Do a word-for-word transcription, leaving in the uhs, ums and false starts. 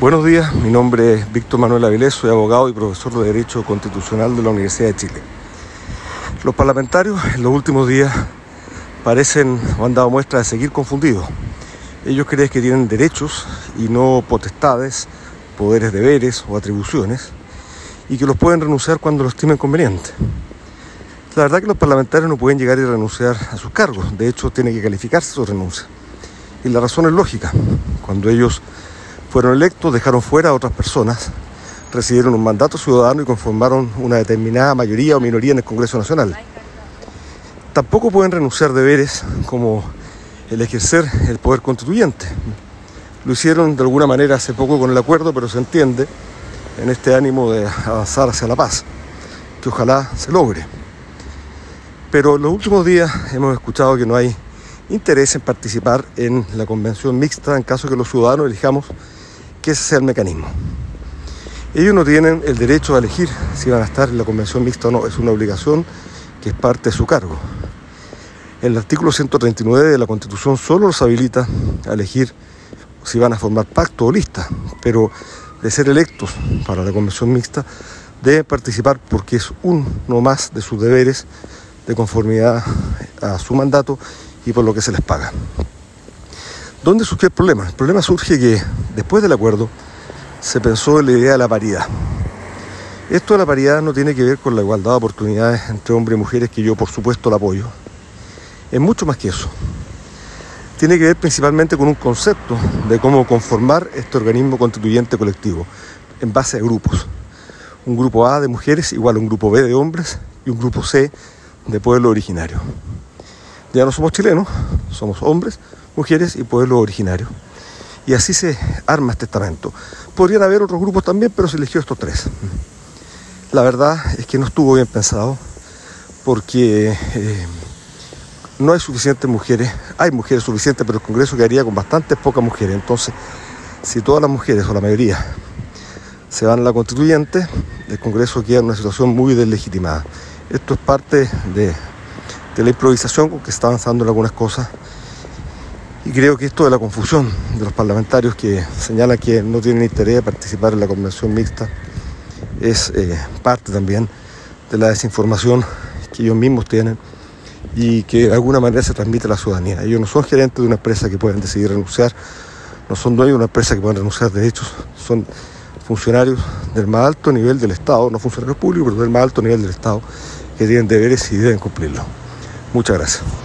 Buenos días, mi nombre es Víctor Manuel Avilés, soy abogado y profesor de Derecho Constitucional de la Universidad de Chile. Los parlamentarios en los últimos días parecen o han dado muestra de seguir confundidos. Ellos creen que tienen derechos y no potestades, poderes, deberes o atribuciones, y que los pueden renunciar cuando lo estimen conveniente. La verdad es que los parlamentarios no pueden llegar y renunciar a sus cargos, de hecho tiene que calificarse su renuncia. Y la razón es lógica. Cuando ellos fueron electos, dejaron fuera a otras personas, recibieron un mandato ciudadano y conformaron una determinada mayoría o minoría en el Congreso Nacional. Tampoco pueden renunciar deberes como el ejercer el poder constituyente. Lo hicieron de alguna manera hace poco con el acuerdo, pero se entiende en este ánimo de avanzar hacia la paz, que ojalá se logre. Pero en los últimos días hemos escuchado que no hay interés en participar en la convención mixta en caso que los ciudadanos elijamos que ese sea el mecanismo. Ellos no tienen el derecho a elegir si van a estar en la convención mixta o no, es una obligación que es parte de su cargo. El artículo ciento treinta y nueve de la Constitución solo los habilita a elegir si van a formar pacto o lista, pero de ser electos para la convención mixta deben participar porque es uno más de sus deberes de conformidad a su mandato y por lo que se les paga. ¿Dónde surgió el problema? El problema surge que después del acuerdo se pensó en la idea de la paridad. Esto de la paridad no tiene que ver con la igualdad de oportunidades entre hombres y mujeres, que yo por supuesto la apoyo. Es mucho más que eso. Tiene que ver principalmente con un concepto de cómo conformar este organismo constituyente colectivo en base a grupos. Un grupo A de mujeres igual a un grupo B de hombres y un grupo C de pueblo originario. Ya no somos chilenos, somos hombres, mujeres y pueblos originarios. Y así se arma este estamento. Podrían haber otros grupos también, pero se eligió estos tres. La verdad es que no estuvo bien pensado porque eh, no hay suficientes mujeres. Hay mujeres suficientes, pero el Congreso quedaría con bastantes pocas mujeres. Entonces, si todas las mujeres o la mayoría se van a la constituyente, el Congreso queda en una situación muy deslegitimada. Esto es parte de, de la improvisación con que se está avanzando en algunas cosas. Y creo que esto de la confusión de los parlamentarios que señalan que no tienen interés de participar en la convención mixta es eh, parte también de la desinformación que ellos mismos tienen y que de alguna manera se transmite a la ciudadanía. Ellos no son gerentes de una empresa que pueden decidir renunciar, no son dueños de una empresa que pueden renunciar de derechos, son funcionarios del más alto nivel del Estado, no funcionarios públicos, pero del más alto nivel del Estado, que tienen deberes y deben cumplirlos. Muchas gracias.